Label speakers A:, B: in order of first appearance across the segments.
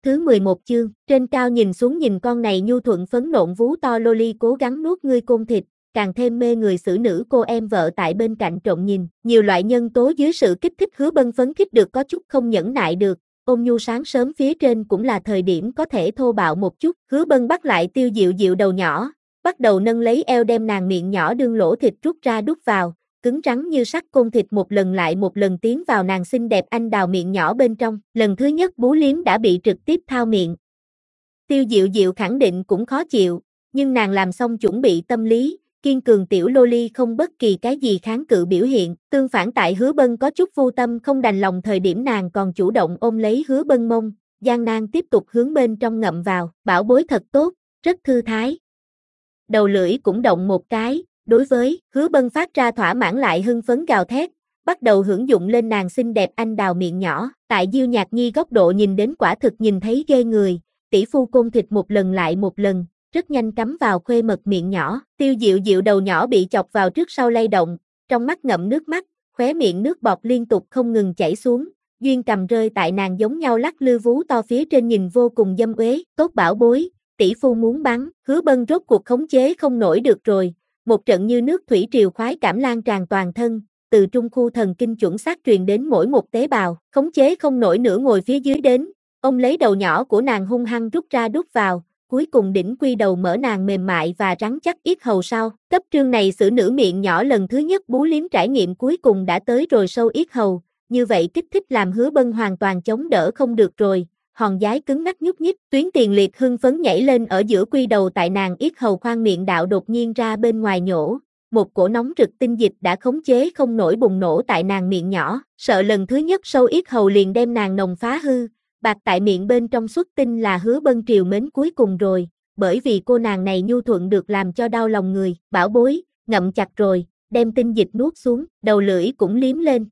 A: Thứ 11 chương, trên cao nhìn xuống nhìn con này nhu thuận phấn nộn vú to loli cố gắng nuốt ngươi côn thịt, càng thêm mê người xử nữ cô em vợ tại bên cạnh trộm nhìn. Nhiều loại nhân tố dưới sự kích thích Hứa Bân phấn khích được có chút không nhẫn nại được. Ôn nhu sáng sớm phía trên cũng là thời điểm có thể thô bạo một chút. Hứa Bân bắt lại Tiêu Diệu Diệu đầu nhỏ, bắt đầu nâng lấy eo đem nàng miệng nhỏ đương lỗ thịt rút ra đút vào, cứng rắn như sắt côn thịt một lần lại một lần tiến vào nàng xinh đẹp anh đào miệng nhỏ bên trong. Lần thứ nhất bú liếm đã bị trực tiếp thao miệng. Tiêu Diệu Diệu khẳng định cũng khó chịu, nhưng nàng làm xong chuẩn bị tâm lý, kiên cường tiểu loli không bất kỳ cái gì kháng cự biểu hiện. Tương phản tại Hứa Bân có chút vô tâm không đành lòng thời điểm nàng còn chủ động ôm lấy Hứa Bân mông, gian nan tiếp tục hướng bên trong ngậm vào. Bảo bối thật tốt, rất thư thái. Đầu lưỡi cũng động một cái. Đối với Hứa Bân phát ra thỏa mãn lại hưng phấn gào thét, bắt đầu hưởng dụng lên nàng xinh đẹp anh đào miệng nhỏ. Tại Diêu Nhạc Nhi góc độ nhìn đến quả thực nhìn thấy ghê người, tỷ phu côn thịt một lần lại một lần, rất nhanh cắm vào khuê mật miệng nhỏ. Tiêu Diệu Diệu đầu nhỏ bị chọc vào trước sau lay động, trong mắt ngậm nước mắt, khóe miệng nước bọt liên tục không ngừng chảy xuống, duyên cầm rơi tại nàng giống nhau lắc lư vú to phía trên nhìn vô cùng dâm uế. Tốt bảo bối, tỷ phu muốn bắn. Hứa Bân rốt cuộc khống chế không nổi được rồi. Một trận như nước thủy triều khoái cảm lan tràn toàn thân, từ trung khu thần kinh chuẩn xác truyền đến mỗi một tế bào, khống chế không nổi nữa ngồi phía dưới đến, ông lấy đầu nhỏ của nàng hung hăng rút ra đút vào, cuối cùng đỉnh quy đầu mở nàng mềm mại và rắn chắc yết hầu sau. Cấp trương này xử nữ miệng nhỏ lần thứ nhất bú liếm trải nghiệm cuối cùng đã tới rồi sâu yết hầu, như vậy kích thích làm Hứa Bân hoàn toàn chống đỡ không được rồi. Hòn giái cứng ngắc nhúc nhích, tuyến tiền liệt hưng phấn nhảy lên ở giữa quy đầu tại nàng yết hầu khoang miệng đạo đột nhiên ra bên ngoài nhổ, một cổ nóng rực tinh dịch đã khống chế không nổi bùng nổ tại nàng miệng nhỏ, sợ lần thứ nhất sâu yết hầu liền đem nàng nồng phá hư, bạc tại miệng bên trong xuất tinh là Hứa Bân triều mến cuối cùng rồi, bởi vì cô nàng này nhu thuận được làm cho đau lòng người. Bảo bối, ngậm chặt rồi, đem tinh dịch nuốt xuống, đầu lưỡi cũng liếm lên.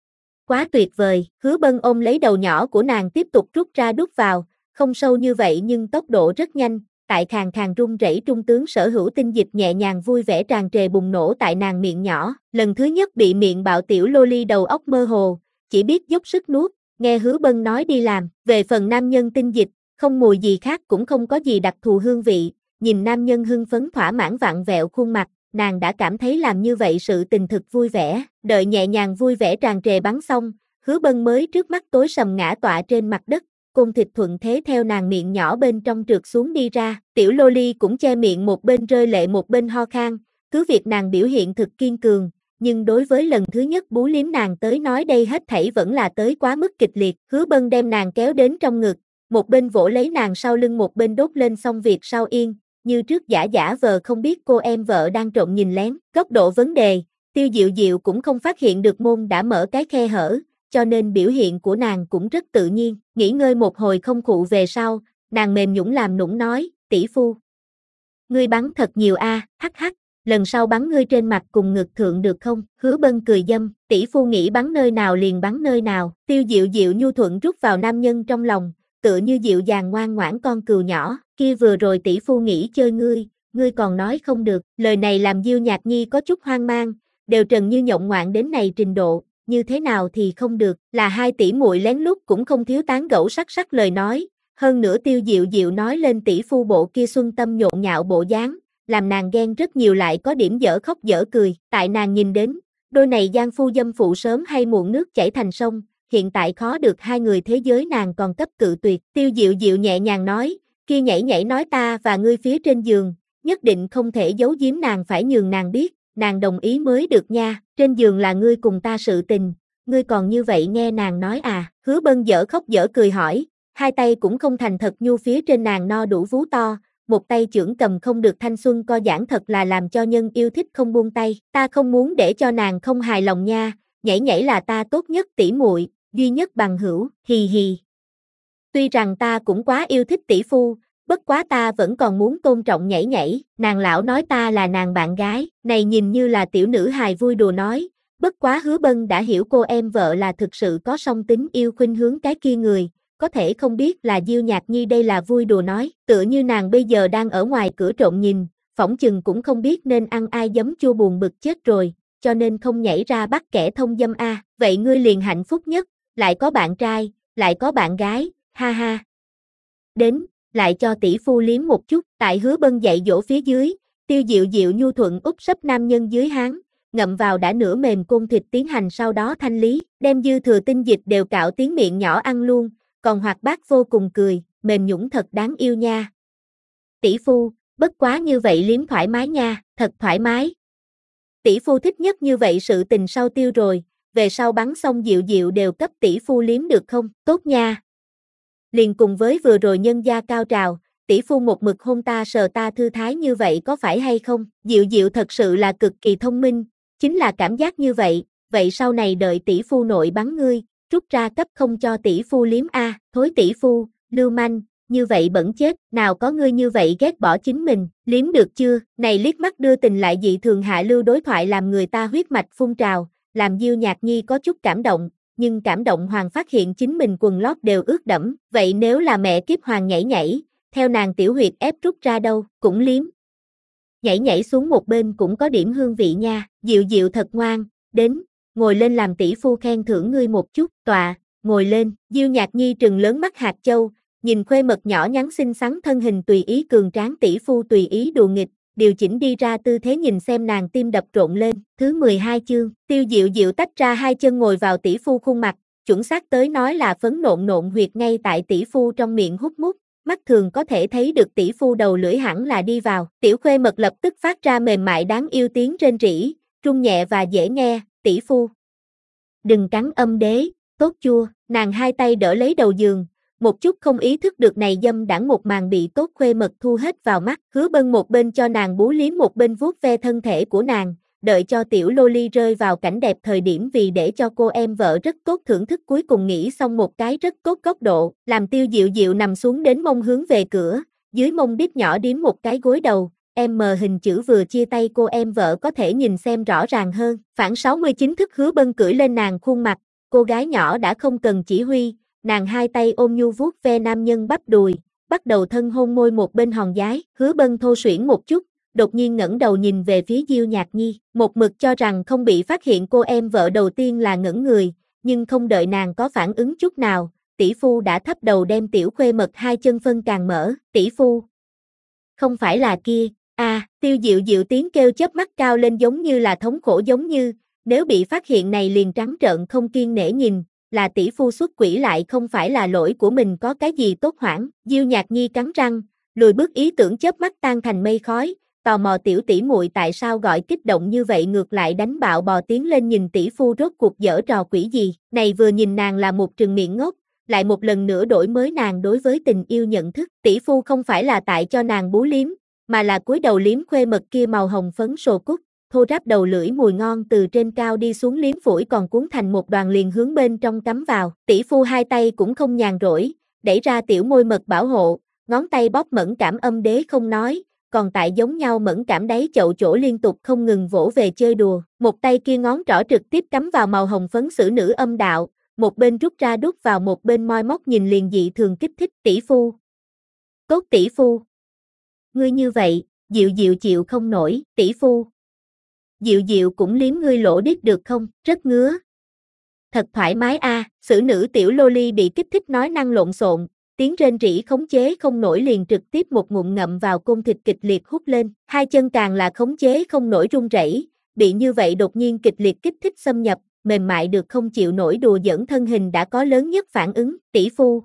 A: Quá tuyệt vời. Hứa Bân ôm lấy đầu nhỏ của nàng tiếp tục rút ra đút vào, không sâu như vậy nhưng tốc độ rất nhanh, tại khàn khàn run rẩy trung tướng sở hữu tinh dịch nhẹ nhàng vui vẻ tràn trề bùng nổ tại nàng miệng nhỏ. Lần thứ nhất bị miệng bạo tiểu loli đầu óc mơ hồ, chỉ biết dốc sức nuốt, nghe Hứa Bân nói đi làm. Về phần nam nhân tinh dịch, không mùi gì khác cũng không có gì đặc thù hương vị, nhìn nam nhân hưng phấn thỏa mãn vặn vẹo khuôn mặt, nàng đã cảm thấy làm như vậy sự tình thực vui vẻ. Đợi nhẹ nhàng vui vẻ tràn trề bắn xong, Hứa Bân mới trước mắt tối sầm ngã tọa trên mặt đất, côn thịt thuận thế theo nàng miệng nhỏ bên trong trượt xuống đi ra. Tiểu loli cũng che miệng một bên rơi lệ một bên ho khan, cứ việc nàng biểu hiện thực kiên cường, nhưng đối với lần thứ nhất bú liếm nàng tới nói đây hết thảy vẫn là tới quá mức kịch liệt. Hứa Bân đem nàng kéo đến trong ngực, một bên vỗ lấy nàng sau lưng một bên đốt lên xong việc sau yên, như trước giả giả vờ không biết cô em vợ đang trộm nhìn lén. Góc độ vấn đề, Tiêu Diệu Diệu cũng không phát hiện được môn đã mở cái khe hở, cho nên biểu hiện của nàng cũng rất tự nhiên. Nghỉ ngơi một hồi không khụ về sau, nàng mềm nhũn làm nũng nói, tỷ phu, ngươi bắn thật nhiều a, hắc hắc, lần sau bắn ngươi trên mặt cùng ngực thượng được không? Hứa Bân cười dâm, tỷ phu nghĩ bắn nơi nào liền bắn nơi nào. Tiêu Diệu Diệu nhu thuận rút vào nam nhân trong lòng, tựa như dịu dàng ngoan ngoãn con cừu nhỏ. Kia vừa rồi tỷ phu nghĩ chơi ngươi còn nói không được. Lời này làm Diêu Nhạc Nhi có chút hoang mang, đều trần như nhộng ngoạn đến này trình độ, như thế nào thì không được. Là hai tỷ muội lén lút cũng không thiếu tán gẫu sắc sắc lời nói, hơn nữa Tiêu Diệu Diệu nói lên tỷ phu bộ kia xuân tâm nhộn nhạo bộ dáng, làm nàng ghen rất nhiều lại có điểm dở khóc dở cười. Tại nàng nhìn đến, đôi này giang phu dâm phụ sớm hay muộn nước chảy thành sông, hiện tại khó được hai người thế giới nàng còn cấp cự tuyệt. Tiêu Diệu Diệu nhẹ nhàng nói, kia nhảy nhảy nói ta và ngươi phía trên giường, nhất định không thể giấu giếm nàng, phải nhường nàng biết, nàng đồng ý mới được nha. Trên giường là ngươi cùng ta sự tình, ngươi còn như vậy nghe nàng nói à? Hứa Bân dở khóc dở cười hỏi, hai tay cũng không thành thật nhu phía trên nàng no đủ vú to, một tay chưởng cầm không được thanh xuân co giãn thật là làm cho nhân yêu thích không buông tay. Ta không muốn để cho nàng không hài lòng nha, nhảy nhảy là ta tốt nhất tỷ muội, duy nhất bằng hữu, hì hì. Tuy rằng ta cũng quá yêu thích tỷ phu, bất quá ta vẫn còn muốn tôn trọng nhảy nhảy. Nàng lão nói ta là nàng bạn gái, này nhìn như là tiểu nữ hài vui đùa nói, bất quá Hứa Bân đã hiểu cô em vợ là thực sự có song tính yêu khuynh hướng cái kia người, có thể không biết là Diêu Nhạc Nhi đây là vui đùa nói, tựa như nàng bây giờ đang ở ngoài cửa trộm nhìn, phỏng chừng cũng không biết nên ăn ai giấm chua buồn bực chết rồi, cho nên không nhảy ra bắt kẻ thông dâm a. Vậy ngươi liền hạnh phúc nhất, lại có bạn trai, lại có bạn gái, ha ha. đến, lại cho tỷ phu liếm một chút, tại Hứa Bân dạy dỗ phía dưới, Tiêu Diệu Diệu nhu thuận úp sấp nam nhân dưới háng, ngậm vào đã nửa mềm côn thịt tiến hành sau đó thanh lý, đem dư thừa tinh dịch đều cạo tiếng miệng nhỏ ăn luôn, còn hoạt bát vô cùng cười, mềm nhũn thật đáng yêu nha. Tỷ phu, bất quá như vậy liếm thoải mái nha, thật thoải mái. Tỷ phu thích nhất như vậy sự tình sau tiêu rồi, về sau bắn xong Diệu Diệu đều cấp tỷ phu liếm được không, tốt nha. Liền cùng với vừa rồi nhân gia cao trào, tỷ phu một mực hôn ta sờ ta thư thái như vậy có phải hay không, Diệu Diệu thật sự là cực kỳ thông minh, chính là cảm giác như vậy sau này đợi tỷ phu nội bắn ngươi, rút ra cấp không cho tỷ phu liếm a, thối tỷ phu, lưu manh, như vậy bẩn chết, nào có ngươi như vậy ghét bỏ chính mình, liếm được chưa, này liếc mắt đưa tình lại dị thường hạ lưu đối thoại làm người ta huyết mạch phun trào, làm Diêu Nhạc Nhi có chút cảm động, nhưng cảm động hoàng phát hiện chính mình quần lót đều ướt đẫm, vậy nếu là mẹ kiếp hoàng nhảy nhảy, theo nàng tiểu huyệt ép rút ra đâu, cũng liếm. Nhảy nhảy xuống một bên cũng có điểm hương vị nha, Diệu Diệu thật ngoan, đến, ngồi lên làm tỷ phu khen thưởng ngươi một chút, tọa, ngồi lên, Diêu Nhạc Nhi trừng lớn mắt hạt châu, nhìn khuê mật nhỏ nhắn xinh xắn thân hình tùy ý cường tráng tỷ phu tùy ý đùa nghịch, điều chỉnh đi ra tư thế nhìn xem nàng tim đập rộn lên, thứ 12 chương, Tiêu Diệu Diệu tách ra hai chân ngồi vào tỷ phu khuôn mặt, chuẩn xác tới nói là phấn nộn nộn huyệt ngay tại tỷ phu trong miệng hút mút, mắt thường có thể thấy được tỷ phu đầu lưỡi hẳn là đi vào, tiểu khuê mật lập tức phát ra mềm mại đáng yêu tiếng rên rỉ, trung nhẹ và dễ nghe, tỷ phu. Đừng cắn âm đế, tốt chua, nàng hai tay đỡ lấy đầu giường, một chút không ý thức được này dâm đãng một màn bị tốt khuê mật thu hết vào mắt, Hứa Bân một bên cho nàng bú liếm một bên vuốt ve thân thể của nàng, đợi cho tiểu loli rơi vào cảnh đẹp thời điểm vì để cho cô em vợ rất tốt thưởng thức cuối cùng nghĩ xong một cái rất tốt góc độ, làm Tiêu Diệu Diệu nằm xuống đến mông hướng về cửa, dưới mông đít nhỏ điếm một cái gối đầu, M hình chữ vừa chia tay cô em vợ có thể nhìn xem rõ ràng hơn, phản 69 thức Hứa Bân cưỡi lên nàng khuôn mặt, cô gái nhỏ đã không cần chỉ huy, nàng hai tay ôm nhu vuốt ve nam nhân bắp đùi, bắt đầu thân hôn môi một bên hòn giái, Hứa Bân thô suyễn một chút, đột nhiên ngẩng đầu nhìn về phía Diêu Nhạc Nhi, một mực cho rằng không bị phát hiện cô em vợ đầu tiên là ngẩn người, nhưng không đợi nàng có phản ứng chút nào, tỷ phu đã thấp đầu đem tiểu khuê mật hai chân phân càng mở, tỷ phu. Không phải là kia, Tiêu Diệu Diệu tiếng kêu chớp mắt cao lên giống như là thống khổ giống như, nếu bị phát hiện này liền trắng trợn không kiên nể nhìn, là tỷ phu xuất quỷ lại không phải là lỗi của mình có cái gì tốt hoảng, Diêu Nhạc Nhi cắn răng, lùi bước ý tưởng chớp mắt tan thành mây khói, tò mò tiểu tỷ muội tại sao gọi kích động như vậy ngược lại đánh bạo bò tiến lên nhìn tỷ phu rốt cuộc giở trò quỷ gì, này vừa nhìn nàng là một trừng miệng ngốc, lại một lần nữa đổi mới nàng đối với tình yêu nhận thức, tỷ phu không phải là tại cho nàng bú liếm, mà là cúi đầu liếm khuê mật kia màu hồng phấn sồ cúc, thô ráp đầu lưỡi mùi ngon từ trên cao đi xuống liếm phủi còn cuốn thành một đoàn liền hướng bên trong cắm vào, tỷ phu hai tay cũng không nhàn rỗi, đẩy ra tiểu môi mật bảo hộ, ngón tay bóp mẫn cảm âm đế không nói, còn tại giống nhau mẫn cảm đáy chậu chỗ liên tục không ngừng vỗ về chơi đùa, một tay kia ngón trỏ trực tiếp cắm vào màu hồng phấn xử nữ âm đạo, một bên rút ra đút vào một bên moi móc nhìn liền dị thường kích thích tỷ phu. Tốt tỷ phu. Ngươi như vậy, Diệu Diệu chịu không nổi, tỷ phu. Diệu Diệu cũng liếm ngươi lỗ đít được không, rất ngứa. Thật thoải mái xử nữ tiểu loli bị kích thích nói năng lộn xộn, tiếng rên rỉ khống chế không nổi liền trực tiếp một ngụm ngậm vào côn thịt kịch liệt hút lên, hai chân càng là khống chế không nổi run rẩy, bị như vậy đột nhiên kịch liệt kích thích xâm nhập, mềm mại được không chịu nổi đùa giỡn thân hình đã có lớn nhất phản ứng, tỷ phu.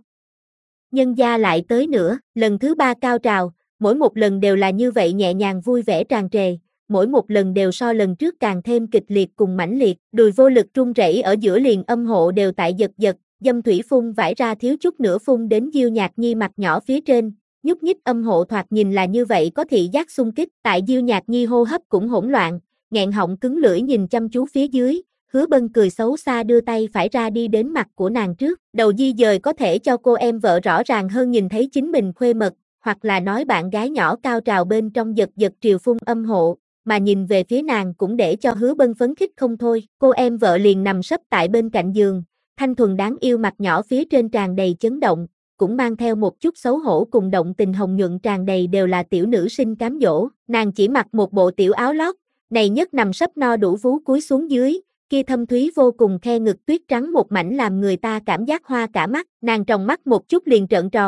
A: Nhân gia lại tới nữa, lần thứ 3 cao trào, mỗi một lần đều là như vậy nhẹ nhàng vui vẻ tràn trề, mỗi một lần đều so lần trước càng thêm kịch liệt cùng mãnh liệt, đùi vô lực run rẩy ở giữa liền âm hộ đều tại giật giật, dâm thủy phun vải ra thiếu chút nữa phun đến Diêu Nhạc Nhi mặt nhỏ phía trên, nhúc nhích âm hộ thoạt nhìn là như vậy có thị giác xung kích, tại Diêu Nhạc Nhi hô hấp cũng hỗn loạn, nghẹn họng cứng lưỡi nhìn chăm chú phía dưới, Hứa Bân cười xấu xa đưa tay phải ra đi đến mặt của nàng trước, đầu di dời có thể cho cô em vợ rõ ràng hơn nhìn thấy chính mình khuê mật, hoặc là nói bạn gái nhỏ cao trào bên trong giật giật triều phun âm hộ, mà nhìn về phía nàng cũng để cho Hứa Bân phấn khích không thôi, cô em vợ liền nằm sấp tại bên cạnh giường, thanh thuần đáng yêu mặt nhỏ phía trên tràn đầy chấn động, cũng mang theo một chút xấu hổ cùng động tình hồng nhuận tràn đầy đều là tiểu nữ sinh cám dỗ, nàng chỉ mặc một bộ tiểu áo lót, này nhất nằm sấp no đủ vú cúi xuống dưới, kia thâm thúy vô cùng khe ngực tuyết trắng một mảnh làm người ta cảm giác hoa cả mắt, nàng tròng mắt một chút liền trợn tròn,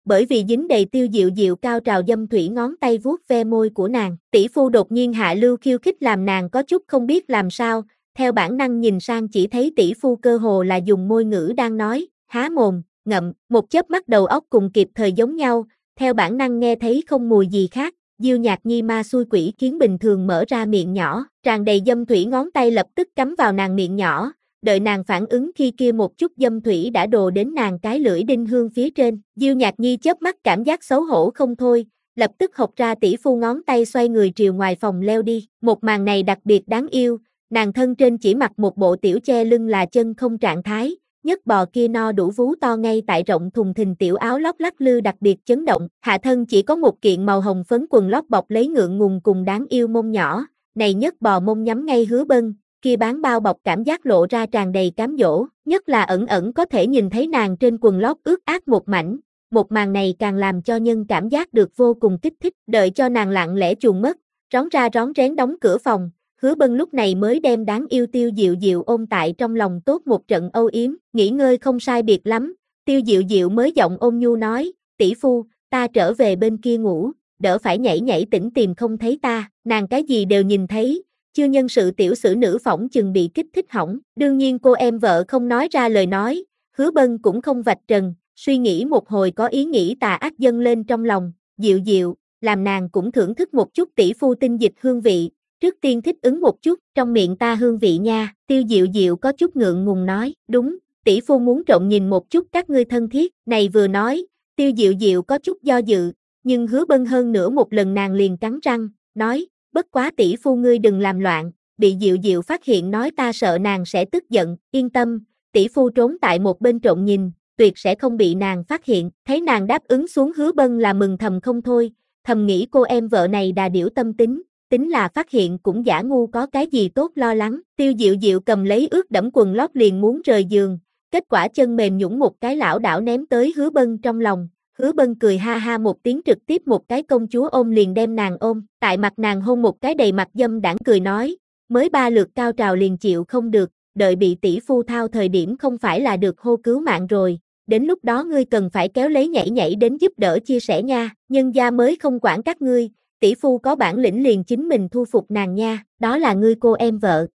A: bởi vì dính đầy Tiêu Diệu Diệu cao trào dâm thủy ngón tay vuốt ve môi của nàng. Tỷ phu đột nhiên hạ lưu khiêu khích làm nàng có chút không biết làm sao, theo bản năng nhìn sang chỉ thấy tỷ phu cơ hồ là dùng môi ngữ đang nói, há mồm, ngậm, một chớp mắt đầu óc cùng kịp thời giống nhau, theo bản năng nghe thấy không mùi gì khác. Diêu Nhạc Nhi ma xui quỷ khiến bình thường mở ra miệng nhỏ, tràn đầy dâm thủy ngón tay lập tức cắm vào nàng miệng nhỏ, đợi nàng phản ứng khi kia một chút dâm thủy đã đồ đến nàng cái lưỡi đinh hương phía trên. Diêu Nhạc Nhi chớp mắt cảm giác xấu hổ không thôi, lập tức học ra tỷ phu ngón tay xoay người triều ngoài phòng leo đi. Một màn này đặc biệt đáng yêu, nàng thân trên chỉ mặc một bộ tiểu che lưng là chân không trạng thái, nhất bò kia no đủ vú to ngay tại rộng thùng thình tiểu áo lót lắc lư đặc biệt chấn động, hạ thân chỉ có một kiện màu hồng phấn quần lót bọc lấy ngượng ngùng cùng đáng yêu mông nhỏ, này nhất bò mông nhắm ngay Hứa Bân, kia bán bao bọc cảm giác lộ ra tràn đầy cám dỗ, nhất là ẩn ẩn có thể nhìn thấy nàng trên quần lót ướt át một mảnh, một màn này càng làm cho nhân cảm giác được vô cùng kích thích, đợi cho nàng lặng lẽ chuồn mất, rón ra rón rén đóng cửa phòng. Hứa Bân lúc này mới đem đáng yêu Tiêu Diệu Diệu ôm tại trong lòng tốt một trận âu yếm, nghỉ ngơi không sai biệt lắm, Tiêu Diệu Diệu mới giọng ôn nhu nói, tỷ phu, ta trở về bên kia ngủ, đỡ phải nhảy nhảy tỉnh tìm không thấy ta, nàng cái gì đều nhìn thấy, chưa nhân sự tiểu sử nữ phỏng chừng bị kích thích hỏng, đương nhiên cô em vợ không nói ra lời nói, Hứa Bân cũng không vạch trần, suy nghĩ một hồi có ý nghĩ tà ác dâng lên trong lòng, Diệu Diệu, làm nàng cũng thưởng thức một chút tỷ phu tinh dịch hương vị. Trước tiên thích ứng một chút, trong miệng ta hương vị nha, Tiêu Diệu Diệu có chút ngượng ngùng nói, đúng, tỷ phu muốn trộn nhìn một chút các ngươi thân thiết, này vừa nói, Tiêu Diệu Diệu có chút do dự, nhưng Hứa Bân hơn nữa một lần nàng liền cắn răng, nói, bất quá tỷ phu ngươi đừng làm loạn, bị Diệu Diệu phát hiện nói ta sợ nàng sẽ tức giận, yên tâm, tỷ phu trốn tại một bên trộn nhìn, tuyệt sẽ không bị nàng phát hiện, thấy nàng đáp ứng xuống Hứa Bân là mừng thầm không thôi, thầm nghĩ cô em vợ này đà điểu tâm tính. Tính là phát hiện cũng giả ngu có cái gì tốt lo lắng, Tiêu Diệu Diệu cầm lấy ướt đẫm quần lót liền muốn rời giường, kết quả chân mềm nhũn một cái lảo đảo ném tới Hứa Bân trong lòng, Hứa Bân cười ha ha một tiếng trực tiếp một cái công chúa ôm liền đem nàng ôm, tại mặt nàng hôn một cái đầy mặt dâm đãng cười nói, mới 3 lượt cao trào liền chịu không được, đợi bị tỷ phu thao thời điểm không phải là được hô cứu mạng rồi, đến lúc đó ngươi cần phải kéo lấy nhảy nhảy đến giúp đỡ chia sẻ nha, nhân gia mới không quản các ngươi. Tỷ phu có bản lĩnh liền chính mình thu phục nàng nha, đó là ngươi cô em vợ.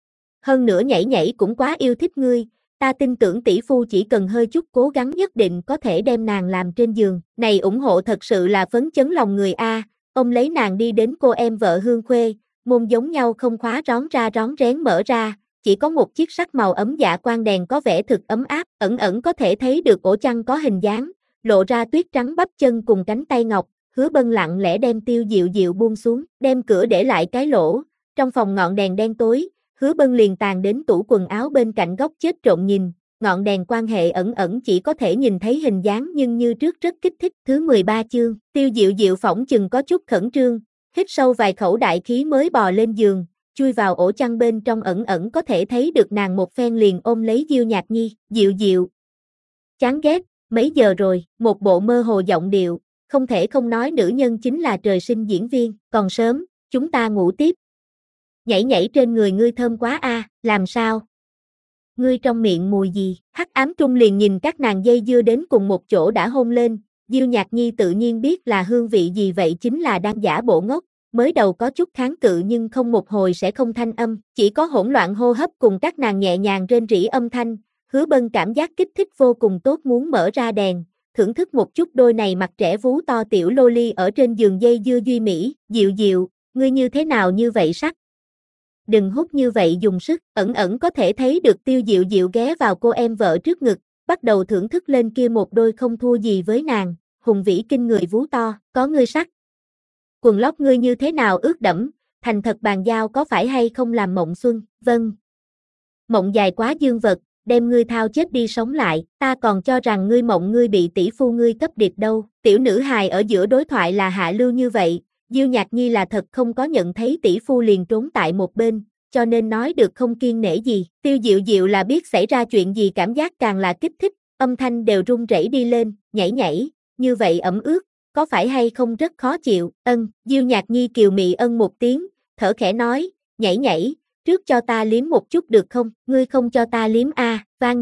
A: Hơn nữa nhảy nhảy cũng quá yêu thích ngươi, ta tin tưởng tỷ phu chỉ cần hơi chút cố gắng nhất định có thể đem nàng làm trên giường. Này ủng hộ thật sự là phấn chấn lòng người a. Ông lấy nàng đi đến cô em vợ Hương Khuê, môn giống nhau không khóa rón ra rón rén mở ra, chỉ có một chiếc sắc màu ấm dạ quang đèn có vẻ thực ấm áp, ẩn ẩn có thể thấy được ổ chăn có hình dáng, lộ ra tuyết trắng bắp chân cùng cánh tay ngọc. Hứa Bân lặng lẽ đem Tiêu Diệu Diệu buông xuống, đem cửa để lại cái lỗ, trong phòng ngọn đèn đen tối, Hứa Bân liền tàn đến tủ quần áo bên cạnh góc chết trộn nhìn, ngọn đèn quan hệ ẩn ẩn chỉ có thể nhìn thấy hình dáng nhưng như trước rất kích thích. Thứ 13 chương, Tiêu Diệu Diệu phỏng chừng có chút khẩn trương, hít sâu vài khẩu đại khí mới bò lên giường, chui vào ổ chăn bên trong ẩn ẩn có thể thấy được nàng một phen liền ôm lấy Diêu Nhạc Nhi, Diệu Diệu. Chán ghét, mấy giờ rồi, một bộ mơ hồ giọng điệu. Không thể không nói nữ nhân chính là trời sinh diễn viên, còn sớm, chúng ta ngủ tiếp. Nhảy nhảy trên người ngươi thơm quá a, làm sao? Ngươi trong miệng mùi gì? Hắc ám trung liền nhìn các nàng dây dưa đến cùng một chỗ đã hôn lên, Diêu Nhạc Nhi tự nhiên biết là hương vị gì vậy chính là đang giả bộ ngốc, mới đầu có chút kháng cự nhưng không một hồi sẽ không thanh âm, chỉ có hỗn loạn hô hấp cùng các nàng nhẹ nhàng rên rỉ âm thanh, Hứa Bân cảm giác kích thích vô cùng tốt muốn mở ra đèn. Thưởng thức một chút đôi này mặt trẻ vú to tiểu loli ở trên giường dây dưa duy mỹ, Diệu Diệu, ngươi như thế nào như vậy sắc? Đừng hút như vậy dùng sức, ẩn ẩn có thể thấy được Tiêu Diệu Diệu ghé vào cô em vợ trước ngực, bắt đầu thưởng thức lên kia một đôi không thua gì với nàng, hùng vĩ kinh người vú to, có ngươi sắc. Quần lót ngươi như thế nào ướt đẫm, thành thật bàn giao có phải hay không làm mộng xuân, vâng. Mộng dài quá dương vật. Đem ngươi thao chết đi sống lại, ta còn cho rằng ngươi mộng ngươi bị tỷ phu ngươi cấp điệp đâu. Tiểu nữ hài ở giữa đối thoại là hạ lưu như vậy, Diêu Nhạc Nhi là thật không có nhận thấy tỷ phu liền trốn tại một bên, cho nên nói được không kiêng nể gì. Tiêu Diệu Diệu là biết xảy ra chuyện gì cảm giác càng là kích thích, âm thanh đều run rẩy đi lên, nhảy nhảy, như vậy ẩm ướt, có phải hay không rất khó chịu, Diêu Nhạc Nhi kiều mị một tiếng, thở khẽ nói, nhảy nhảy. Trước cho ta liếm một chút được không, ngươi không cho ta liếm a, van ngươi,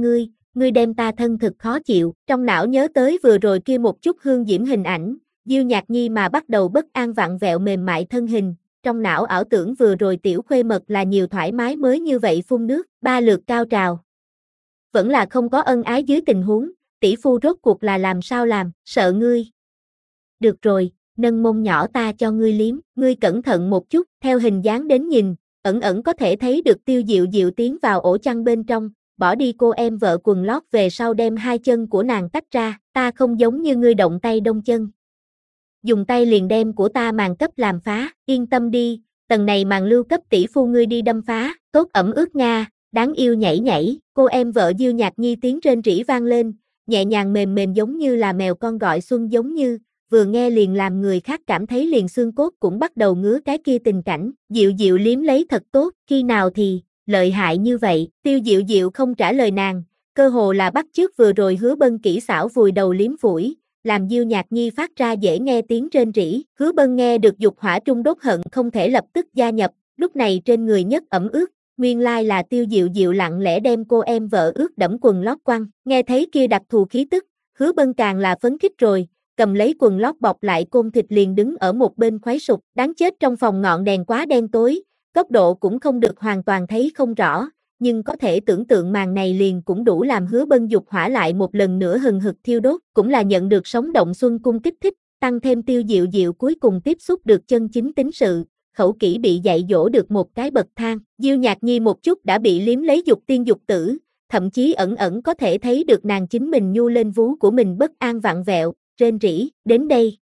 A: ngươi đem ta thân thực khó chịu, trong não nhớ tới vừa rồi kia một chút hương diễm hình ảnh, Diêu Nhạc Nhi mà bắt đầu bất an vặn vẹo mềm mại thân hình, trong não ảo tưởng vừa rồi tiểu khuê mật là nhiều thoải mái mới như vậy phun nước, 3 lượt cao trào. Vẫn là không có ân ái dưới tình huống, tỷ phu rốt cuộc là làm sao làm, sợ ngươi. Được rồi, nâng mông nhỏ ta cho ngươi liếm, ngươi cẩn thận một chút, theo hình dáng đến nhìn, ẩn ẩn có thể thấy được Tiêu Diệu Diệu tiến vào ổ chăn bên trong, bỏ đi cô em vợ quần lót về sau đem hai chân của nàng tách ra, ta không giống như ngươi động tay đông chân. Dùng tay liền đem của ta màn cấp làm phá, yên tâm đi, tầng này màn lưu cấp tỷ phu ngươi đi đâm phá, tốt ẩm ướt Nga, đáng yêu nhảy nhảy, cô em vợ Diêu Nhạc Nhi tiếng rên rỉ vang lên, nhẹ nhàng mềm mềm giống như là mèo con gọi xuân giống như, vừa nghe liền làm người khác cảm thấy liền xương cốt cũng bắt đầu ngứa cái kia tình cảnh, Diệu Diệu liếm lấy thật tốt, khi nào thì, lợi hại như vậy, Tiêu Diệu Diệu không trả lời nàng, cơ hồ là bắt chước vừa rồi Hứa Bân kỹ xảo vùi đầu liếm phủi, làm Diêu Nhạc Nhi phát ra dễ nghe tiếng rên rỉ, Hứa Bân nghe được dục hỏa trung đốt hận không thể lập tức gia nhập, lúc này trên người nhất ẩm ướt, nguyên lai là Tiêu Diệu Diệu lặng lẽ đem cô em vợ ướt đẫm quần lót quăng, nghe thấy kia đặc thù khí tức, Hứa Bân càng là phấn khích rồi, cầm lấy quần lót bọc lại côn thịt liền đứng ở một bên khoái sụp, đáng chết trong phòng ngọn đèn quá đen tối, góc độ cũng không được hoàn toàn thấy không rõ, nhưng có thể tưởng tượng màn này liền cũng đủ làm Hứa Bân dục hỏa lại một lần nữa hừng hực thiêu đốt, cũng là nhận được sống động xuân cung kích thích, tăng thêm Tiêu Diệu Diệu cuối cùng tiếp xúc được chân chính tính sự, khẩu kỹ bị dạy dỗ được một cái bậc thang, Diêu Nhạc Nhi một chút đã bị liếm lấy dục tiên dục tử, thậm chí ẩn ẩn có thể thấy được nàng chính mình nhu lên vú của mình bất an vặn vẹo, rên rỉ, đến đây.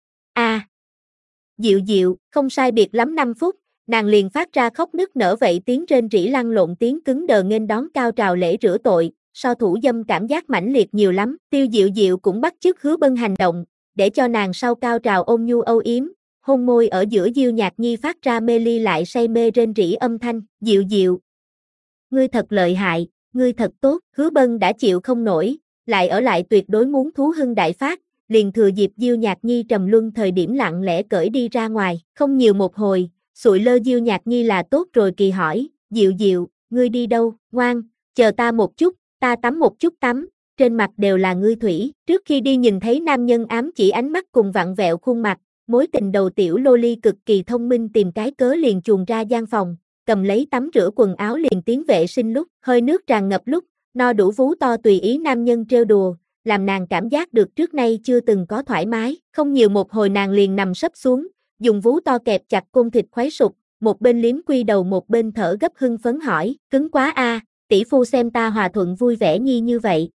A: Diệu Diệu, không sai biệt lắm 5 phút, nàng liền phát ra khóc nức nở vậy tiếng rên rỉ lăn lộn tiếng cứng đờ nghênh đón cao trào lễ rửa tội, so thủ dâm cảm giác mãnh liệt nhiều lắm, Tiêu Diệu Diệu cũng bắt chước Hứa Bân hành động, để cho nàng sau cao trào ôn nhu âu yếm, hôn môi ở giữa Diêu Nhạc Nhi phát ra mê ly lại say mê rên rỉ âm thanh, Diệu Diệu. Ngươi thật lợi hại, ngươi thật tốt, Hứa Bân đã chịu không nổi, lại ở lại tuyệt đối muốn thú hưng đại phát, liền thừa dịp Diêu Nhạc Nhi trầm luân thời điểm lặng lẽ cởi đi ra ngoài, không nhiều một hồi, sụi lơ Diêu Nhạc Nhi là tốt rồi kỳ hỏi, Diệu Diệu, ngươi đi đâu, ngoan, chờ ta một chút, ta tắm một chút tắm, trên mặt đều là ngươi thủy, trước khi đi nhìn thấy nam nhân ám chỉ ánh mắt cùng vặn vẹo khuôn mặt, mối tình đầu tiểu Loli cực kỳ thông minh tìm cái cớ liền chuồn ra gian phòng, cầm lấy tắm rửa quần áo liền tiến vệ sinh lúc, hơi nước tràn ngập lúc, no đủ vú to tùy ý nam nhân trêu đùa, làm nàng cảm giác được trước nay chưa từng có thoải mái, không nhiều một hồi nàng liền nằm sấp xuống, dùng vú to kẹp chặt côn thịt khoái sụp, một bên liếm quy đầu một bên thở gấp hưng phấn hỏi, cứng quá a, tỷ phu xem ta hòa thuận vui vẻ như vậy.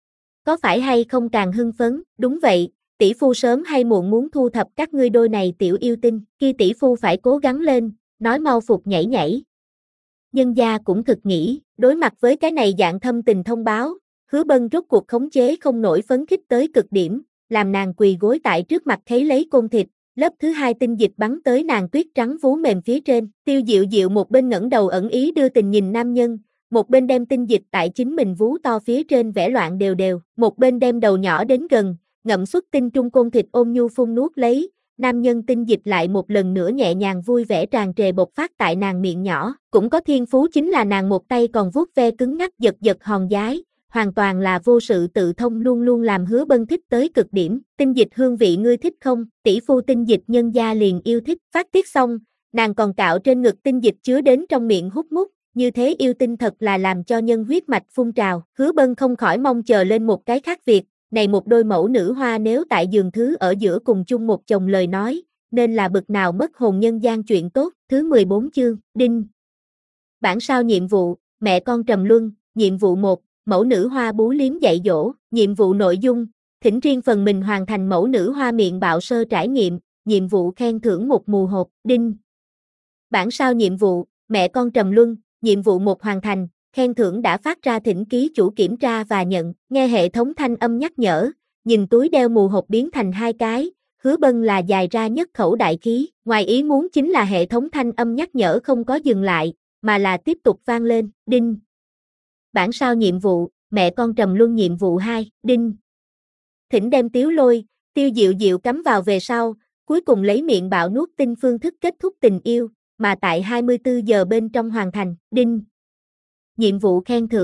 A: Có phải hay không càng hưng phấn, đúng vậy, tỷ phu sớm hay muộn muốn thu thập các ngươi đôi này tiểu yêu tinh, kia tỷ phu phải cố gắng lên, nói mau phục nhảy nhảy. Nhân gia cũng thực nghĩ, đối mặt với cái này dạng thâm tình thông báo, Hứa Bân rốt cuộc khống chế không nổi phấn khích tới cực điểm, làm nàng quỳ gối tại trước mặt thấy lấy côn thịt, lớp thứ 2 tinh dịch bắn tới nàng tuyết trắng vú mềm phía trên, Tiêu Diệu Diệu một bên ngẩng đầu ẩn ý đưa tình nhìn nam nhân, một bên đem tinh dịch tại chính mình vú to phía trên vẽ loạn đều đều, một bên đem đầu nhỏ đến gần, ngậm xuất tinh trung côn thịt ôm nhu phun nuốt lấy, nam nhân tinh dịch lại một lần nữa nhẹ nhàng vui vẻ tràn trề bộc phát tại nàng miệng nhỏ, cũng có thiên phú chính là nàng một tay còn vuốt ve cứng ngắc giật giật hòn giái, hoàn toàn là vô sự tự thông luôn luôn làm Hứa Bân thích tới cực điểm, tinh dịch hương vị ngươi thích không, tỷ phu tinh dịch nhân gia liền yêu thích, phát tiết xong, nàng còn cạo trên ngực tinh dịch chứa đến trong miệng hút mút, như thế yêu tinh thật là làm cho nhân huyết mạch phun trào, Hứa Bân không khỏi mong chờ lên một cái khác việc, này một đôi mẫu nữ hoa nếu tại giường thứ ở giữa cùng chung một chồng lời nói, nên là bực nào mất hồn nhân gian chuyện tốt, thứ 14 chương, đinh. Bản sao nhiệm vụ, mẹ con trầm luân, nhiệm vụ 1, mẫu nữ hoa bú liếm dạy dỗ, nhiệm vụ nội dung, thỉnh riêng phần mình hoàn thành mẫu nữ hoa miệng bạo sơ trải nghiệm, nhiệm vụ khen thưởng một mù hộp, đinh. Bản sao nhiệm vụ, mẹ con trầm luân, nhiệm vụ 1 hoàn thành, khen thưởng đã phát ra thỉnh ký chủ kiểm tra và nhận, nghe hệ thống thanh âm nhắc nhở, nhìn túi đeo mù hộp biến thành 2 cái, Hứa Bân là dài ra nhất khẩu đại khí, ngoài ý muốn chính là hệ thống thanh âm nhắc nhở không có dừng lại, mà là tiếp tục vang lên, đinh. Bản sao nhiệm vụ, mẹ con trầm luân nhiệm vụ 2, đinh. Thỉnh đem Tiếu Lôi, Tiêu Diệu Diệu cắm vào về sau, cuối cùng lấy miệng bạo nuốt tinh phương thức kết thúc tình yêu, mà tại 24 giờ bên trong hoàn thành, đinh. Nhiệm vụ khen thưởng,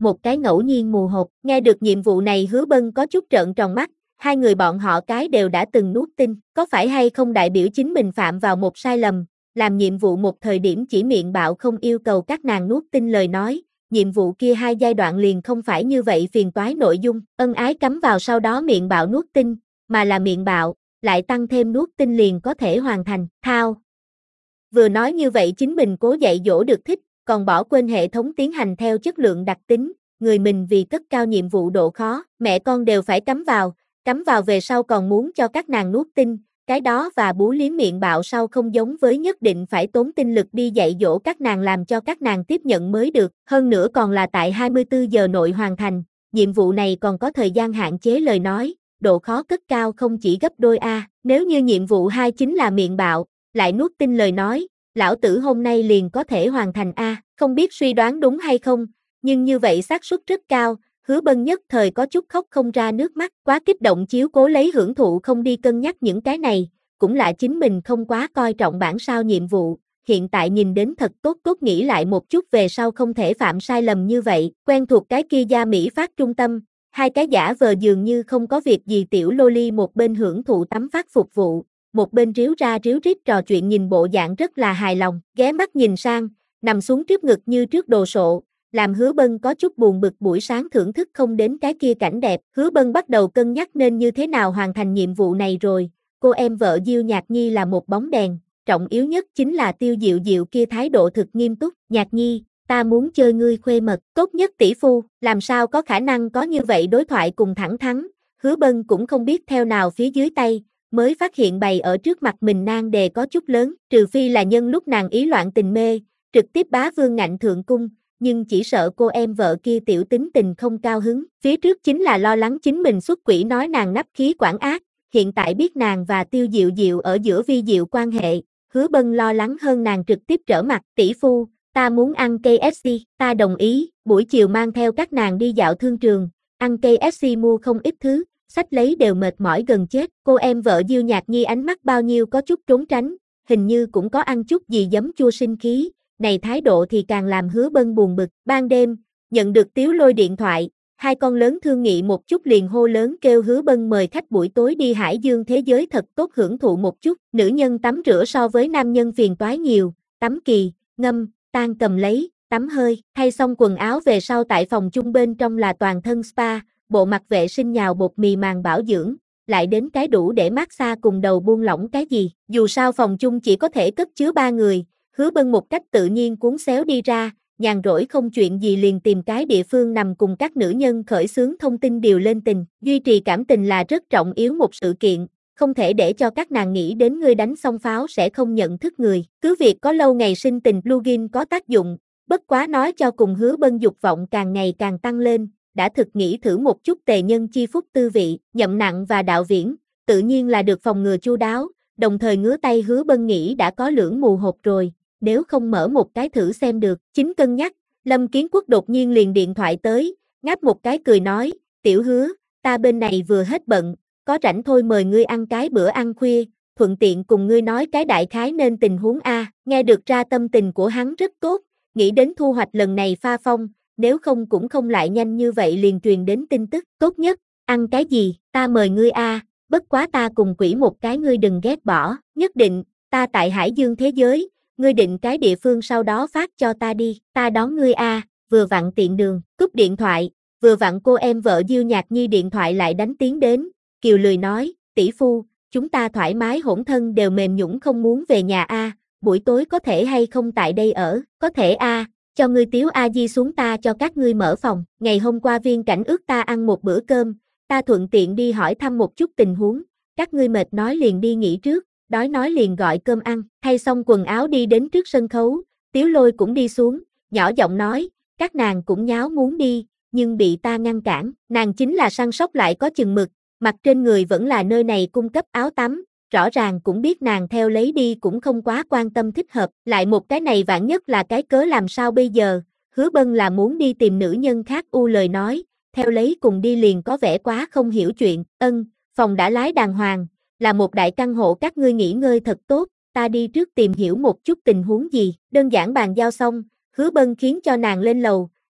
A: một cái ngẫu nhiên mù hộp. Nghe được nhiệm vụ này Hứa Bân có chút trợn tròn mắt, hai người bọn họ cái đều đã từng nuốt tin, có phải hay không đại biểu chính mình phạm vào một sai lầm, làm nhiệm vụ một thời điểm chỉ miệng bạo không yêu cầu các nàng nuốt tin lời nói, nhiệm vụ kia 2 giai đoạn liền không phải như vậy phiền toái nội dung, ân ái cắm vào sau đó miệng bạo nuốt tin, mà là miệng bạo, lại tăng thêm nuốt tin liền có thể hoàn thành, thao. Vừa nói như vậy chính mình cố dạy dỗ được thích, còn bỏ quên hệ thống tiến hành theo chất lượng đặc tính, người mình vì cất cao nhiệm vụ độ khó, mẹ con đều phải cắm vào về sau còn muốn cho các nàng nuốt tin, cái đó và bú liếm miệng bạo sau không giống với nhất định phải tốn tinh lực đi dạy dỗ các nàng làm cho các nàng tiếp nhận mới được, hơn nữa còn là tại 24 giờ nội hoàn thành, nhiệm vụ này còn có thời gian hạn chế lời nói, độ khó cất cao không chỉ gấp đôi A, nếu như nhiệm vụ 2 chính là miệng bạo, lại nuốt tin lời nói, lão tử hôm nay liền có thể hoàn thành A, không biết suy đoán đúng hay không, nhưng như vậy xác suất rất cao, Hứa Bân nhất thời có chút khóc không ra nước mắt, quá kích động chiếu cố lấy hưởng thụ không đi cân nhắc những cái này, cũng là chính mình không quá coi trọng bản sao nhiệm vụ, hiện tại nhìn đến thật tốt nghĩ lại một chút về sau không thể phạm sai lầm như vậy, quen thuộc cái kia gia Mỹ phát trung tâm, hai cái giả vờ dường như không có việc gì tiểu loli một bên hưởng thụ tắm phát phục vụ, một bên ríu ra ríu rít trò chuyện nhìn bộ dạng rất là hài lòng, ghé mắt nhìn sang, nằm xuống trước ngực như trước đồ sộ, làm Hứa Bân có chút buồn bực buổi sáng thưởng thức không đến cái kia cảnh đẹp, Hứa Bân bắt đầu cân nhắc nên như thế nào hoàn thành nhiệm vụ này rồi, cô em vợ Diêu Nhạc Nhi là một bóng đèn, trọng yếu nhất chính là Tiêu Diệu Diệu kia thái độ thực nghiêm túc, Nhạc Nhi, ta muốn chơi ngươi khuê mật, tốt nhất tỷ phu, làm sao có khả năng có như vậy đối thoại cùng thẳng thắn, Hứa Bân cũng không biết theo nào phía dưới tay, mới phát hiện bày ở trước mặt mình nan đề có chút lớn, trừ phi là nhân lúc nàng ý loạn tình mê, trực tiếp bá vương ngạnh thượng cung, nhưng chỉ sợ cô em vợ kia tiểu tính tình không cao hứng, phía trước chính là lo lắng chính mình xuất quỷ nói nàng nắp khí quản ác, hiện tại biết nàng và Tiêu Diệu Diệu ở giữa vi diệu quan hệ, Hứa Bân lo lắng hơn nàng trực tiếp trở mặt, tỷ phu, ta muốn ăn KFC, ta đồng ý, buổi chiều mang theo các nàng đi dạo thương trường, ăn KFC mua không ít thứ, sách lấy đều mệt mỏi gần chết, cô em vợ Diêu Nhạc Nhi ánh mắt bao nhiêu có chút trốn tránh, hình như cũng có ăn chút gì giấm chua sinh khí, này thái độ thì càng làm Hứa Bân buồn bực, ban đêm, nhận được Tiếu Lôi điện thoại, hai con lớn thương nghị một chút liền hô lớn kêu Hứa Bân mời khách buổi tối đi Hải Dương thế giới thật tốt hưởng thụ một chút, nữ nhân tắm rửa so với nam nhân phiền toái nhiều, tắm kỳ, ngâm, tan cầm lấy, tắm hơi, thay xong quần áo về sau tại phòng chung bên trong là toàn thân spa, bộ mặt vệ sinh nhào bột mì màng bảo dưỡng, lại đến cái đủ để massage cùng đầu buông lỏng cái gì, dù sao phòng chung chỉ có thể cất chứa 3 người, Hứa Bân một cách tự nhiên cuốn xéo đi ra, nhàn rỗi không chuyện gì liền tìm cái địa phương nằm cùng các nữ nhân khởi xướng thông tin điều lên tình, duy trì cảm tình là rất trọng yếu một sự kiện, không thể để cho các nàng nghĩ đến ngươi đánh xong pháo sẽ không nhận thức người, cứ việc có lâu ngày sinh tình plugin có tác dụng, bất quá nói cho cùng Hứa Bân dục vọng càng ngày càng tăng lên, đã thực nghĩ thử một chút tề nhân chi phúc tư vị, Nhậm Nặng và Đạo Viễn, tự nhiên là được phòng ngừa chu đáo, đồng thời ngứa tay Hứa Bân nghĩ đã có lưỡng mù hột rồi, nếu không mở một cái thử xem được, chính cân nhắc, Lâm Kiến Quốc đột nhiên liền điện thoại tới, ngáp một cái cười nói, tiểu Hứa, ta bên này vừa hết bận, có rảnh thôi mời ngươi ăn cái bữa ăn khuya, thuận tiện cùng ngươi nói cái đại khái nên tình huống A, nghe được ra tâm tình của hắn rất tốt, nghĩ đến thu hoạch lần này pha phong, nếu không cũng không lại nhanh như vậy liền truyền đến tin tức, tốt nhất, ăn cái gì, ta mời ngươi A, bất quá ta cùng quỷ một cái ngươi đừng ghét bỏ, nhất định, ta tại Hải Dương thế giới, ngươi định cái địa phương sau đó phát cho ta đi, ta đón ngươi A, vừa vặn tiện đường, cúp điện thoại, vừa vặn cô em vợ Diêu Nhạc Nhi điện thoại lại đánh tiếng đến, Kiều lười nói, tỷ phu, chúng ta thoải mái hỗn thân đều mềm nhũn không muốn về nhà A, buổi tối có thể hay không tại đây ở, có thể A, cho ngươi Tiếu A Di xuống ta cho các ngươi mở phòng, ngày hôm qua Viên Cảnh ước ta ăn một bữa cơm, ta thuận tiện đi hỏi thăm một chút tình huống, các ngươi mệt nói liền đi nghỉ trước, đói nói liền gọi cơm ăn, thay xong quần áo đi đến trước sân khấu, Tiếu Lôi cũng đi xuống, nhỏ giọng nói, các nàng cũng nháo muốn đi, nhưng bị ta ngăn cản, nàng chính là săn sóc lại có chừng mực, mặt trên người vẫn là nơi này cung cấp áo tắm, rõ ràng cũng biết nàng theo lấy đi cũng không quá quan tâm thích hợp, lại một cái này vạn nhất là cái cớ làm sao bây giờ, Hứa Bân là muốn đi tìm nữ nhân khác lời nói, theo lấy cùng đi liền có vẻ quá không hiểu chuyện, phòng đã lái đàng hoàng, là một đại căn hộ các ngươi nghỉ ngơi thật tốt, ta đi trước tìm hiểu một chút tình huống gì, đơn giản bàn giao xong, Hứa Bân khiến cho nàng lên lầu,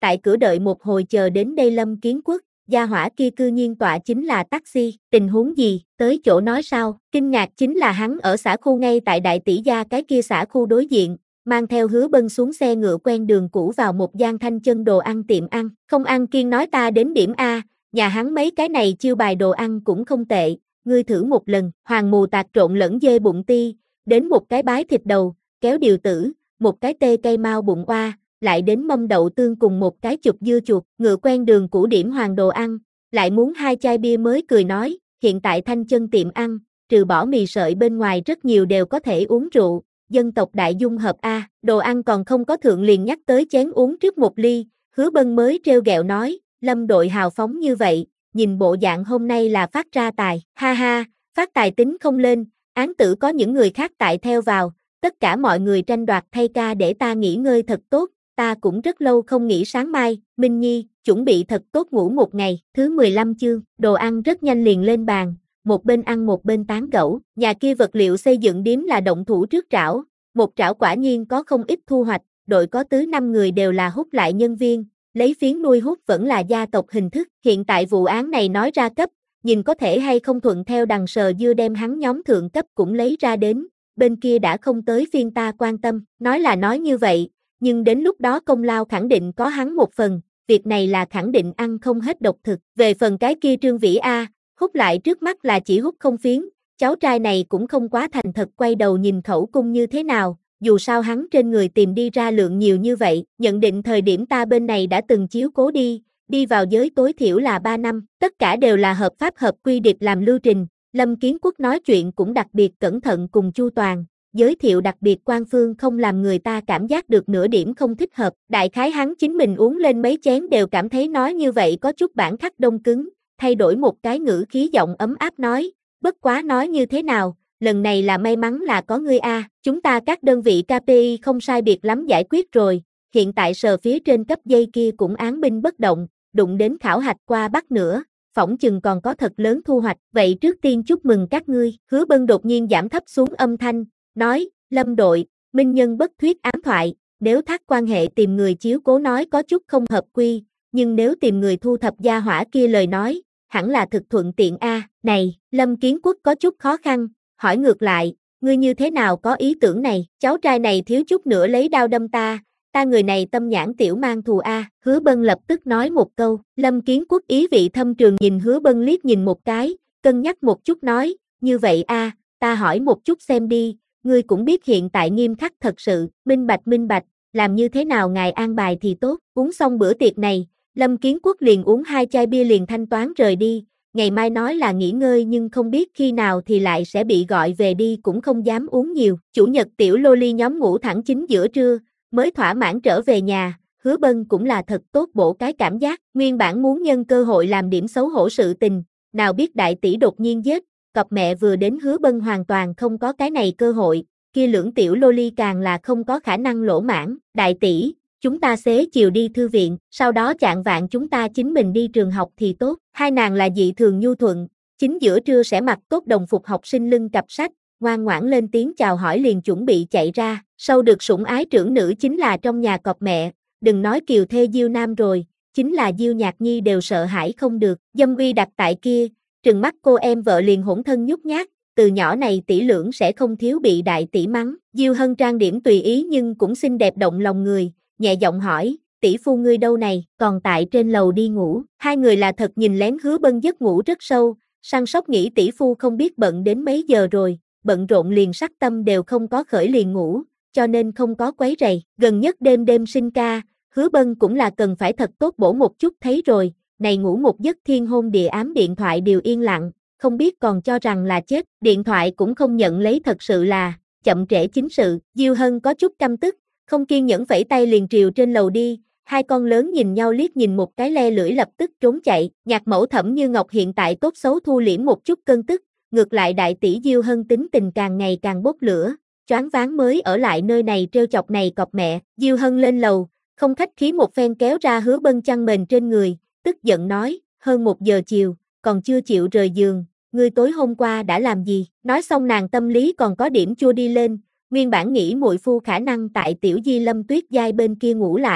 A: tại cửa đợi một hồi chờ đến đây Lâm Kiến Quốc, gia hỏa kia cư nhiên tọa chính là taxi, tình huống gì, tới chỗ nói sao, kinh ngạc chính là hắn ở xã khu ngay tại đại tỷ gia cái kia xã khu đối diện, mang theo Hứa Bân xuống xe ngựa quen đường cũ vào một gian thanh chân đồ ăn tiệm ăn, không ăn kiêng nói ta đến điểm A, nhà hắn mấy cái này chiêu bài đồ ăn cũng không tệ, ngươi thử một lần, hoàng mù tạc trộn lẫn dê bụng ti, đến một cái bái thịt đầu, kéo điều tử, một cái tê cây mau bụng oa, lại đến mâm đậu tương cùng một cái chụp dưa chuột, ngựa quen đường cũ điểm hoàng đồ ăn, lại muốn 2 chai bia mới cười nói, hiện tại thanh chân tiệm ăn, trừ bỏ mì sợi bên ngoài rất nhiều đều có thể uống rượu, dân tộc đại dung hợp A, đồ ăn còn không có thượng liền nhắc tới chén uống trước một ly, Hứa Bân mới trêu ghẹo nói, Lâm đội hào phóng như vậy, nhìn bộ dạng hôm nay là phát ra tài, ha ha, phát tài tính không lên, án tử có những người khác tại theo vào, tất cả mọi người tranh đoạt thay ca để ta nghỉ ngơi thật tốt, ta cũng rất lâu không nghỉ sáng mai, Minh Nhi, chuẩn bị thật tốt ngủ một ngày, thứ 15 chương, đồ ăn rất nhanh liền lên bàn, một bên ăn một bên tán gẫu, nhà kia vật liệu xây dựng điếm là động thủ trước trảo, một trảo quả nhiên có không ít thu hoạch, đội có tứ 5 người đều là hút lại nhân viên, lấy phiến nuôi hút vẫn là gia tộc hình thức, hiện tại vụ án này nói ra cấp, nhìn có thể hay không thuận theo đằng sờ dưa đem hắn nhóm thượng cấp cũng lấy ra đến, bên kia đã không tới phiên ta quan tâm, nói là nói như vậy, nhưng đến lúc đó công lao khẳng định có hắn một phần, việc này là khẳng định ăn không hết độc thực, về phần cái kia Trương Vĩ A, hút lại trước mắt là chỉ hút không phiến, cháu trai này cũng không quá thành thật quay đầu nhìn khẩu cung như thế nào, dù sao hắn trên người tìm đi ra lượng nhiều như vậy, nhận định thời điểm ta bên này đã từng chiếu cố đi vào giới tối thiểu là 3 năm, tất cả đều là hợp pháp hợp quy điệp làm lưu trình, Lâm Kiến Quốc nói chuyện cũng đặc biệt cẩn thận cùng chu toàn, giới thiệu đặc biệt quan phương không làm người ta cảm giác được nửa điểm không thích hợp, đại khái hắn chính mình uống lên mấy chén đều cảm thấy nói như vậy có chút bản khắc đông cứng, thay đổi một cái ngữ khí giọng ấm áp nói, bất quá nói như thế nào, lần này là may mắn là có ngươi a, chúng ta các đơn vị KPI không sai biệt lắm giải quyết rồi, hiện tại sờ phía trên cấp dây kia cũng án binh bất động, đụng đến khảo hạch qua Bắc nữa, phỏng chừng còn có thật lớn thu hoạch, vậy trước tiên chúc mừng các ngươi, Hứa Bân đột nhiên giảm thấp xuống âm thanh, nói, Lâm đội, minh nhân bất thuyết ám thoại, nếu thác quan hệ tìm người chiếu cố nói có chút không hợp quy, nhưng nếu tìm người thu thập gia hỏa kia lời nói, hẳn là thực thuận tiện a. Này, Lâm Kiến Quốc có chút khó khăn, hỏi ngược lại, ngươi như thế nào có ý tưởng này, cháu trai này thiếu chút nữa lấy đao đâm ta người này tâm nhãn tiểu mang thù a. Hứa Bân lập tức nói một câu, Lâm Kiến Quốc ý vị thâm trường nhìn Hứa Bân liếc nhìn một cái, cân nhắc một chút nói, như vậy a, ta hỏi một chút xem đi, ngươi cũng biết hiện tại nghiêm khắc thật sự, minh bạch, làm như thế nào ngài an bài thì tốt, uống xong bữa tiệc này, Lâm Kiến Quốc liền uống 2 chai bia liền thanh toán rời đi, ngày mai nói là nghỉ ngơi nhưng không biết khi nào thì lại sẽ bị gọi về đi cũng không dám uống nhiều, chủ nhật tiểu loli nhóm ngủ thẳng chính giữa trưa, mới thỏa mãn trở về nhà, Hứa Bân cũng là thật tốt bổ cái cảm giác, nguyên bản muốn nhân cơ hội làm điểm xấu hổ sự tình, nào biết đại tỷ đột nhiên giết, cọp mẹ vừa đến Hứa Bân hoàn toàn không có cái này cơ hội, kia lưỡng tiểu loli càng là không có khả năng lỗ mãn, đại tỷ, chúng ta xế chiều đi thư viện, sau đó chạng vạng chúng ta chính mình đi trường học thì tốt, hai nàng là dị thường nhu thuận, chính giữa trưa sẽ mặc tốt đồng phục học sinh lưng cặp sách, ngoan ngoãn lên tiếng chào hỏi liền chuẩn bị chạy ra, sau được sủng ái trưởng nữ chính là trong nhà cọp mẹ, đừng nói kiều thê Diêu Nam rồi, chính là Diêu Nhạc Nhi đều sợ hãi không được, dâm uy đặt tại kia, trừng mắt cô em vợ liền hỗn thân nhút nhát, từ nhỏ này tỷ lưỡng sẽ không thiếu bị đại tỷ mắng, Diêu Hân trang điểm tùy ý nhưng cũng xinh đẹp động lòng người, nhẹ giọng hỏi, tỷ phu ngươi đâu này, còn tại trên lầu đi ngủ, hai người là thật nhìn lén Hứa Bân giấc ngủ rất sâu, săn sóc nghĩ tỷ phu không biết bận đến mấy giờ rồi, bận rộn liền sắc tâm đều không có khởi liền ngủ, cho nên không có quấy rầy, gần nhất đêm sinh ca, Hứa Bân cũng là cần phải thật tốt bổ một chút thấy rồi, này ngủ một giấc thiên hôn địa ám điện thoại đều yên lặng, không biết còn cho rằng là chết, điện thoại cũng không nhận lấy thật sự là, chậm trễ chính sự, Diêu Hân có chút căm tức, không kiên nhẫn vẫy tay liền triều trên lầu đi, hai con lớn nhìn nhau liếc nhìn một cái le lưỡi lập tức trốn chạy, nhạc mẫu Thẩm Như Ngọc hiện tại tốt xấu thu liễm một chút cơn tức, ngược lại đại tỷ Diêu Hân tính tình càng ngày càng bốc lửa, choáng váng mới ở lại nơi này trêu chọc này cọp mẹ, Diêu Hân lên lầu, không khách khí một phen kéo ra Hứa Bân chăn mền trên người, tức giận nói, hơn 1 giờ chiều, còn chưa chịu rời giường, ngươi tối hôm qua đã làm gì, nói xong nàng tâm lý còn có điểm chua đi lên, nguyên bản nghĩ muội phu khả năng tại tiểu Di Lâm Tuyết giai bên kia ngủ lại,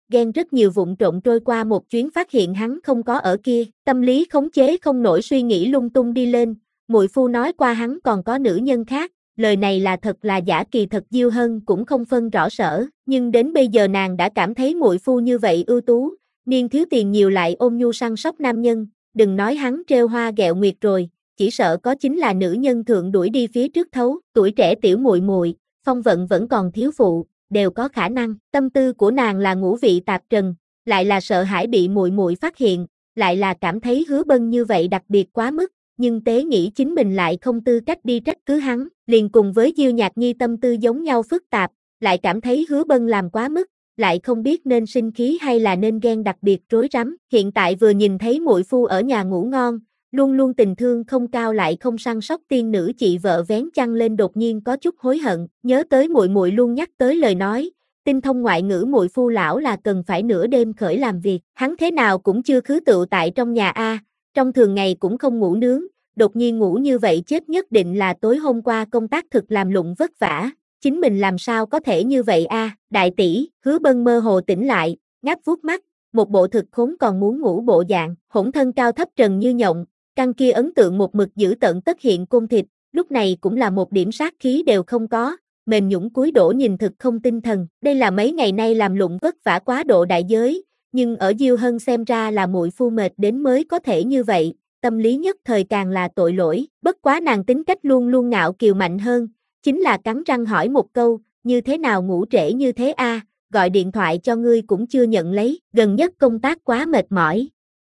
A: ghen rất nhiều vụn trộn trôi qua một chuyến phát hiện hắn không có ở kia, tâm lý khống chế không nổi suy nghĩ lung tung đi lên, muội phu nói qua hắn còn có nữ nhân khác, lời này là thật là giả, kỳ thật Diêu Hân cũng không phân rõ sở, nhưng đến bây giờ nàng đã cảm thấy muội phu như vậy ưu tú, niên thiếu tiền nhiều lại ôn nhu săn sóc nam nhân, đừng nói hắn trêu hoa ghẹo nguyệt rồi, chỉ sợ có chính là nữ nhân thượng đuổi đi phía trước thấu, tuổi trẻ tiểu muội muội, phong vận vẫn còn thiếu phụ, đều có khả năng, tâm tư của nàng là ngũ vị tạp trần, lại là sợ hãi bị muội muội phát hiện, lại là cảm thấy Hứa Bân như vậy đặc biệt quá mức, nhưng tế nghĩ chính mình lại không tư cách đi trách cứ hắn, liền cùng với Diêu Nhạc Nhi tâm tư giống nhau phức tạp, lại cảm thấy Hứa Bân làm quá mức, lại không biết nên sinh khí hay là nên ghen, đặc biệt rối rắm. Hiện tại vừa nhìn thấy muội phu ở nhà ngủ ngon, luôn luôn tình thương không cao lại không săn sóc tiên nữ chị vợ vén chăn lên, đột nhiên có chút hối hận, nhớ tới muội muội luôn nhắc tới lời nói, tinh thông ngoại ngữ muội phu lão là cần phải nửa đêm khởi làm việc, hắn thế nào cũng chưa khứ tựu tại trong nhà a, trong thường ngày cũng không ngủ nướng, đột nhiên ngủ như vậy chết nhất định là tối hôm qua công tác thực làm lụng vất vả, chính mình làm sao có thể như vậy a, đại tỷ, Hứa Bân mơ hồ tỉnh lại, ngáp vuốt mắt, một bộ thực khốn còn muốn ngủ bộ dạng, hỗn thân cao thấp trần như nhộng, căn kia ấn tượng một mực giữ tận tất hiện côn thịt, lúc này cũng là một điểm sát khí đều không có, mềm nhũn cúi đổ nhìn thực không tinh thần, đây là mấy ngày nay làm lụng vất vả quá độ đại giới, nhưng ở Diêu Hân xem ra là muội phu mệt đến mới có thể như vậy, tâm lý nhất thời càng là tội lỗi, bất quá nàng tính cách luôn luôn ngạo kiều mạnh hơn, chính là cắn răng hỏi một câu, như thế nào ngủ trễ như thế a, gọi điện thoại cho ngươi cũng chưa nhận lấy, gần nhất công tác quá mệt mỏi.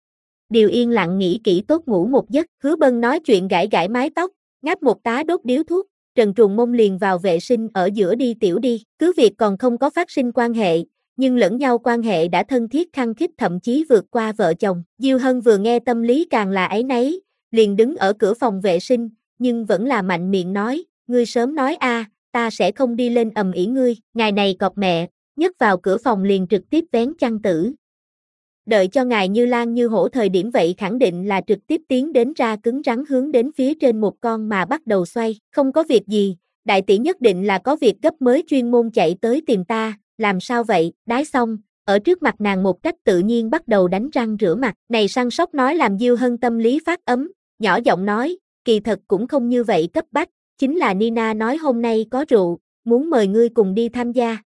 A: Điều yên lặng nghĩ kỹ tốt ngủ một giấc, Hứa Bân nói chuyện gãi gãi mái tóc, ngáp một tá đốt điếu thuốc, trần truồng mông liền vào vệ sinh ở giữa đi tiểu đi, cứ việc còn không có phát sinh quan hệ, nhưng lẫn nhau quan hệ đã thân thiết khăng khít, thậm chí vượt qua vợ chồng. Diêu Hân vừa nghe tâm lý càng là áy náy, liền đứng ở cửa phòng vệ sinh, nhưng vẫn là mạnh miệng nói, ngươi sớm nói a, ta sẽ không đi lên ầm ĩ ngươi, ngài này cọp mẹ, nhấc vào cửa phòng liền trực tiếp vén chăn tử. Đợi cho ngài như lan như hổ thời điểm vậy khẳng định là trực tiếp tiến đến ra cứng rắn hướng đến phía trên một con mà bắt đầu xoay, không có việc gì, đại tỷ nhất định là có việc gấp mới chuyên môn chạy tới tìm ta, làm sao vậy, đái xong, ở trước mặt nàng một cách tự nhiên bắt đầu đánh răng rửa mặt, này săn sóc nói làm Diêu Hân tâm lý phát ấm, nhỏ giọng nói, kỳ thật cũng không như vậy cấp bách, chính là Nina nói hôm nay có rượu, muốn mời ngươi cùng đi tham gia,